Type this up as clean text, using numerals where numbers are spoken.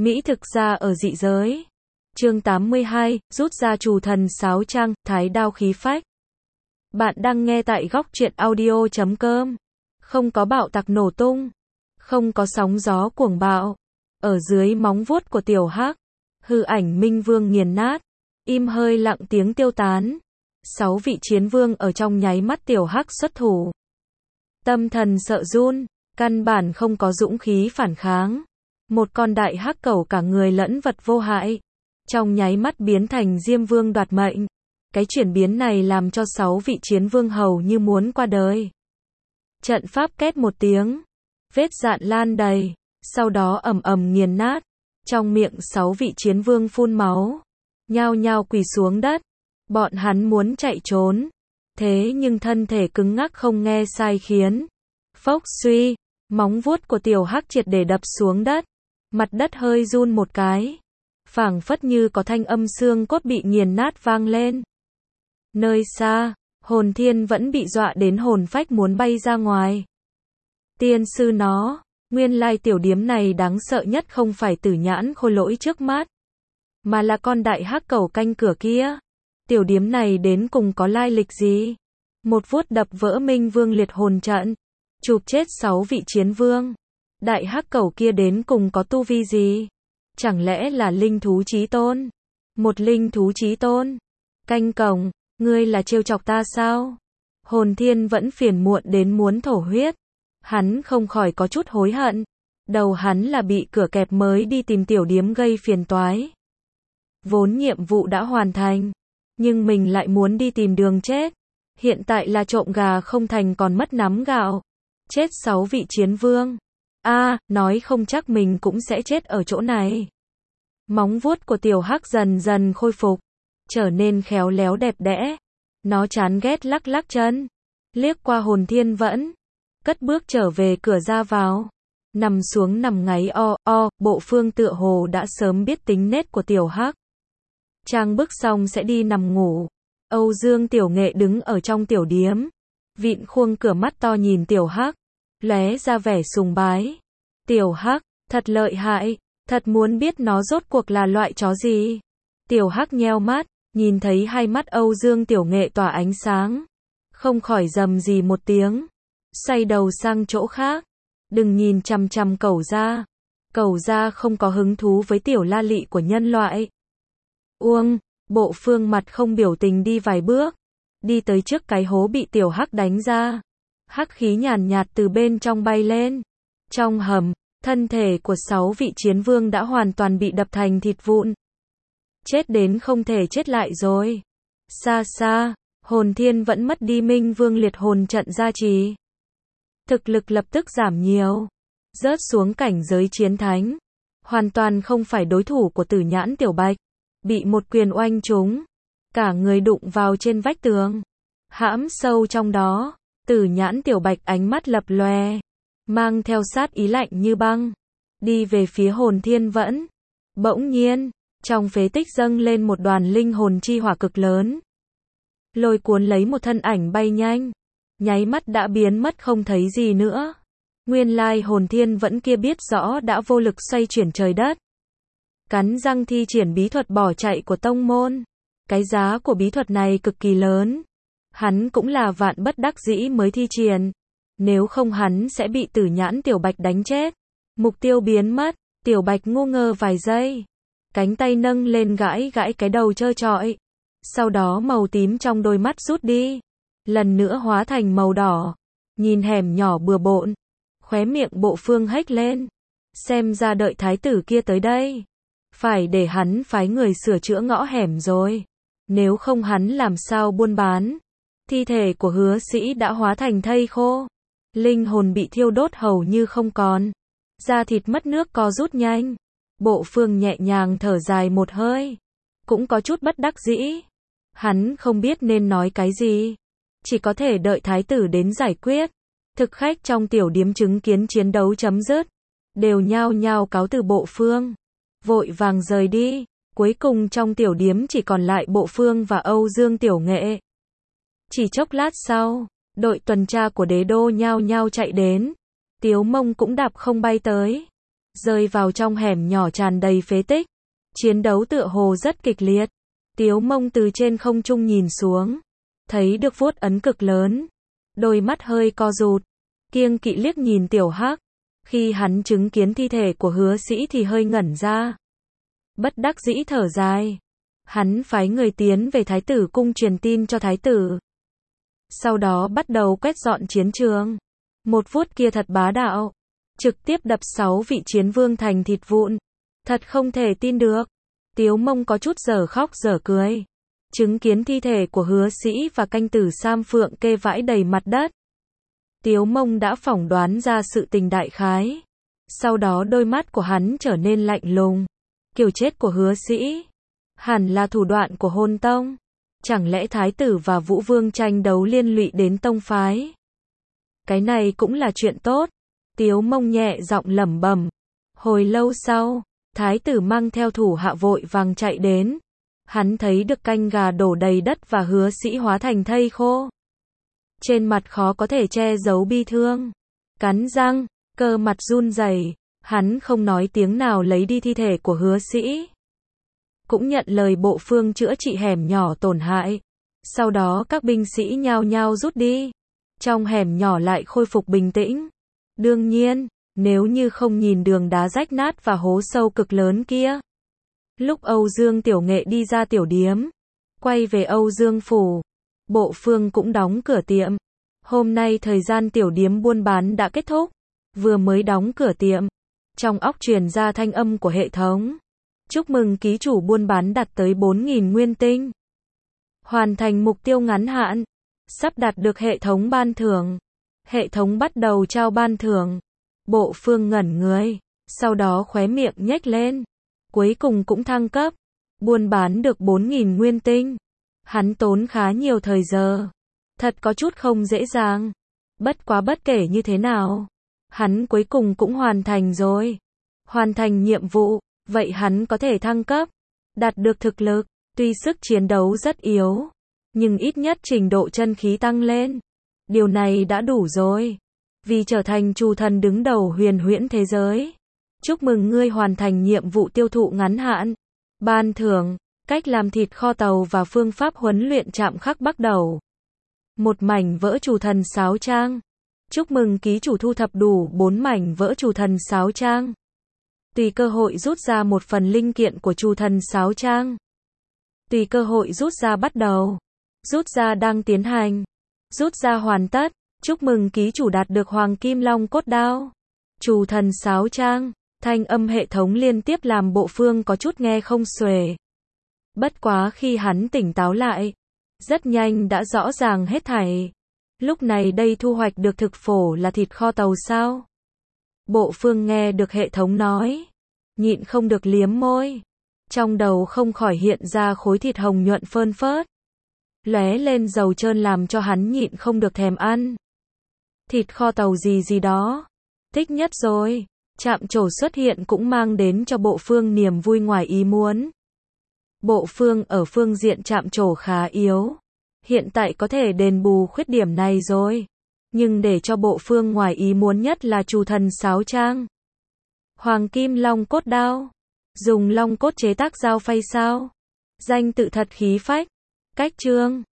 Mỹ thực ra ở dị giới. Chương 82, rút ra trù thần sáo trang, thái đao khí phách. Bạn đang nghe tại góc truyện audio.com. Không có bạo tạc nổ tung, không có sóng gió cuồng bạo. Ở dưới móng vuốt của tiểu hắc, hư ảnh Minh Vương nghiền nát, im hơi lặng tiếng tiêu tán. 6 vị chiến vương ở trong nháy mắt tiểu hắc xuất thủ. Tâm thần sợ run, căn bản không có dũng khí phản kháng. Một con đại hắc cẩu cả người lẫn vật vô hại, trong nháy mắt biến thành Diêm Vương đoạt mệnh. Cái chuyển biến này làm cho 6 vị chiến vương hầu như muốn qua đời. Trận pháp két một tiếng, vết dạn lan đầy, sau đó ầm ầm nghiền nát. Trong miệng 6 vị chiến vương phun máu, nhao nhao quỳ xuống đất. Bọn hắn muốn chạy trốn, thế nhưng thân thể cứng ngắc không nghe sai khiến. Phốc suy, móng vuốt của tiểu hắc triệt để đập xuống đất. Mặt đất hơi run một cái, phảng phất như có thanh âm xương cốt bị nghiền nát vang lên. Nơi xa, Hồn Thiên vẫn bị dọa đến hồn phách muốn bay ra ngoài. Tiên sư nó, nguyên lai tiểu điếm này đáng sợ nhất không phải Tử Nhãn Khôi Lỗi trước mắt, mà là con đại hắc cẩu canh cửa kia. Tiểu điếm này đến cùng có lai lịch gì? Một vuốt đập vỡ Minh Vương liệt hồn trận, chụp chết 6 vị chiến vương. Đại hắc cẩu kia đến cùng có tu vi gì? Chẳng lẽ là linh thú chí tôn? Một linh thú chí tôn? Canh cổng, ngươi là trêu chọc ta sao? Hồn Thiên vẫn phiền muộn đến muốn thổ huyết. Hắn không khỏi có chút hối hận. Đầu hắn là bị cửa kẹp mới đi tìm tiểu điếm gây phiền toái. Vốn nhiệm vụ đã hoàn thành, nhưng mình lại muốn đi tìm đường chết. Hiện tại là trộm gà không thành còn mất nắm gạo. Chết 6 vị chiến vương. Nói không chắc mình cũng sẽ chết ở chỗ này. Móng vuốt của tiểu hắc dần dần khôi phục, trở nên khéo léo đẹp đẽ. Nó chán ghét lắc lắc chân, liếc qua Hồn Thiên vẫn, cất bước trở về cửa ra vào. Nằm xuống nằm ngáy Bộ Phương tựa hồ đã sớm biết tính nết của tiểu hắc. Trang bức xong sẽ đi nằm ngủ. Âu Dương Tiểu Nghệ đứng ở trong tiểu điếm, vịn khuôn cửa mắt to nhìn tiểu hắc, lóe ra vẻ sùng bái. Tiểu hắc, thật lợi hại, thật muốn biết nó rốt cuộc là loại chó gì. Tiểu hắc nheo mắt, nhìn thấy hai mắt Âu Dương Tiểu Nghệ tỏa ánh sáng, không khỏi rầm rì một tiếng, xoay đầu sang chỗ khác. Đừng nhìn chằm chằm cẩu gia không có hứng thú với tiểu la lị của nhân loại. Bộ Phương mặt không biểu tình đi vài bước, đi tới trước cái hố bị tiểu hắc đánh ra. Hắc khí nhàn nhạt từ bên trong bay lên. Trong hầm, thân thể của 6 vị chiến vương đã hoàn toàn bị đập thành thịt vụn. Chết đến không thể chết lại rồi. Xa xa, Hồn Thiên vẫn mất đi Minh Vương liệt hồn trận gia trì. Thực lực lập tức giảm nhiều, rớt xuống cảnh giới chiến thánh. Hoàn toàn không phải đối thủ của Tử Nhãn Tiểu Bạch. Bị một quyền oanh trúng, cả người đụng vào trên vách tường, hãm sâu trong đó. Tử Nhãn Tiểu Bạch ánh mắt lập lòe, mang theo sát ý lạnh như băng, đi về phía Hồn Thiên vẫn. Bỗng nhiên, trong phế tích dâng lên một đoàn linh hồn chi hỏa cực lớn, lôi cuốn lấy một thân ảnh bay nhanh, nháy mắt đã biến mất không thấy gì nữa. Nguyên lai Hồn Thiên vẫn kia biết rõ đã vô lực xoay chuyển trời đất, cắn răng thi triển bí thuật bỏ chạy của tông môn. Cái giá của bí thuật này cực kỳ lớn, hắn cũng là vạn bất đắc dĩ mới thi triển, nếu không hắn sẽ bị Tử Nhãn Tiểu Bạch đánh chết. Mục tiêu biến mất, Tiểu Bạch ngu ngơ vài giây, cánh tay nâng lên gãi gãi cái đầu trơ trọi, sau đó màu tím trong đôi mắt rút đi, lần nữa hóa thành màu đỏ. Nhìn hẻm nhỏ bừa bộn, khóe miệng Bộ Phương hếch lên, xem ra đợi thái tử kia tới đây, phải để hắn phái người sửa chữa ngõ hẻm rồi, nếu không hắn làm sao buôn bán. Thi thể của Hứa Sĩ đã hóa thành thây khô, linh hồn bị thiêu đốt hầu như không còn, da thịt mất nước co rút nhanh. Bộ Phương nhẹ nhàng thở dài một hơi, cũng có chút bất đắc dĩ. Hắn không biết nên nói cái gì, chỉ có thể đợi thái tử đến giải quyết. Thực khách trong tiểu điếm chứng kiến chiến đấu chấm dứt, đều nhao nhao cáo từ Bộ Phương, vội vàng rời đi. Cuối cùng trong tiểu điếm chỉ còn lại Bộ Phương và Âu Dương Tiểu Nghệ. Chỉ chốc lát sau, đội tuần tra của đế đô nhao nhao chạy đến. Tiếu Mông cũng đạp không bay tới. rơi vào trong hẻm nhỏ tràn đầy phế tích. Chiến đấu tựa hồ rất kịch liệt. Tiếu Mông từ trên không trung nhìn xuống, thấy được vuốt ấn cực lớn, đôi mắt hơi co rụt, kiêng kỵ liếc nhìn Tiểu Hắc. Khi hắn chứng kiến thi thể của Hứa Sĩ thì hơi ngẩn ra. Bất đắc dĩ thở dài. Hắn phái người tiến về Thái tử cung truyền tin cho Thái tử. Sau đó bắt đầu quét dọn chiến trường. Một vuốt kia thật bá đạo. Trực tiếp đập 6 vị chiến vương thành thịt vụn. Thật không thể tin được. Tiếu Mông có chút dở khóc dở cười. Chứng kiến thi thể của Hứa Sĩ và canh tử Sam Phượng kê vãi đầy mặt đất. Tiếu Mông đã phỏng đoán ra sự tình đại khái. Sau đó đôi mắt của hắn trở nên lạnh lùng. Kiểu chết của Hứa Sĩ hẳn là thủ đoạn của Hôn Tông. Chẳng lẽ Thái tử và Vũ Vương tranh đấu liên lụy đến tông phái? Cái này cũng là chuyện tốt. Tiếu Mông nhẹ giọng lẩm bẩm. Hồi lâu sau, Thái tử mang theo thủ hạ vội vàng chạy đến. Hắn thấy được canh gà đổ đầy đất và Hứa Sĩ hóa thành thây khô. Trên mặt khó có thể che giấu bi thương. Cắn răng, cơ mặt run rẩy, hắn không nói tiếng nào lấy đi thi thể của Hứa Sĩ. Cũng nhận lời bộ phương chữa trị hẻm nhỏ tổn hại. Sau đó các binh sĩ nhao nhao rút đi. Trong hẻm nhỏ lại khôi phục bình tĩnh. Đương nhiên, nếu như không nhìn đường đá rách nát và hố sâu cực lớn kia. Lúc Âu Dương Tiểu Nghệ đi ra tiểu điếm, quay về Âu Dương phủ, bộ phương cũng đóng cửa tiệm. Hôm nay thời gian tiểu điếm buôn bán đã kết thúc. Vừa mới đóng cửa tiệm, trong óc truyền ra thanh âm của hệ thống. Chúc mừng ký chủ buôn bán đạt tới 4.000 nguyên tinh. Hoàn thành mục tiêu ngắn hạn. Sắp đạt được hệ thống ban thưởng. Hệ thống bắt đầu trao ban thưởng. Bộ phương ngẩn người, sau đó khóe miệng nhếch lên. Cuối cùng cũng thăng cấp. Buôn bán được 4.000 nguyên tinh. Hắn tốn khá nhiều thời giờ. Thật có chút không dễ dàng. Bất quá bất kể như thế nào, hắn cuối cùng cũng hoàn thành rồi. Hoàn thành nhiệm vụ, vậy hắn có thể thăng cấp. Đạt được thực lực, tuy sức chiến đấu rất yếu, nhưng ít nhất trình độ chân khí tăng lên. Điều này đã đủ rồi. Vì trở thành chủ thần đứng đầu huyền huyễn thế giới. Chúc mừng ngươi hoàn thành nhiệm vụ tiêu thụ ngắn hạn. Ban thưởng, cách làm thịt kho tàu và phương pháp huấn luyện chạm khắc bắt đầu. Một mảnh vỡ chủ thần sáo trang. Chúc mừng ký chủ thu thập đủ 4 mảnh vỡ chủ thần sáo trang. Tùy cơ hội rút ra một phần linh kiện của chủ thần sáo trang. Tùy cơ hội rút ra bắt đầu. Rút ra đang tiến hành. Rút ra hoàn tất. Chúc mừng ký chủ đạt được Hoàng Kim Long cốt đao. Chủ thần sáo trang. Thanh âm hệ thống liên tiếp làm bộ phương có chút nghe không xuể. Bất quá khi hắn tỉnh táo lại, rất nhanh đã rõ ràng hết thảy. Lúc này đây thu hoạch được thực phổ là thịt kho tàu sao? Bộ phương nghe được hệ thống nói, nhịn không được liếm môi. Trong đầu không khỏi hiện ra khối thịt hồng nhuận phơn phớt. Lóe lên dầu trơn làm cho hắn nhịn không được thèm ăn. Thịt kho tàu gì gì đó. Thích nhất rồi. Trạm trổ xuất hiện cũng mang đến cho bộ phương niềm vui ngoài ý muốn. Bộ phương ở phương diện trạm trổ khá yếu. Hiện tại có thể đền bù khuyết điểm này rồi. Nhưng để cho bộ phương ngoài ý muốn nhất là chủ thần sáo trang. Hoàng Kim Long cốt đao. Dùng long cốt chế tác dao phay sao. Danh tự thật khí phách. Cách chương.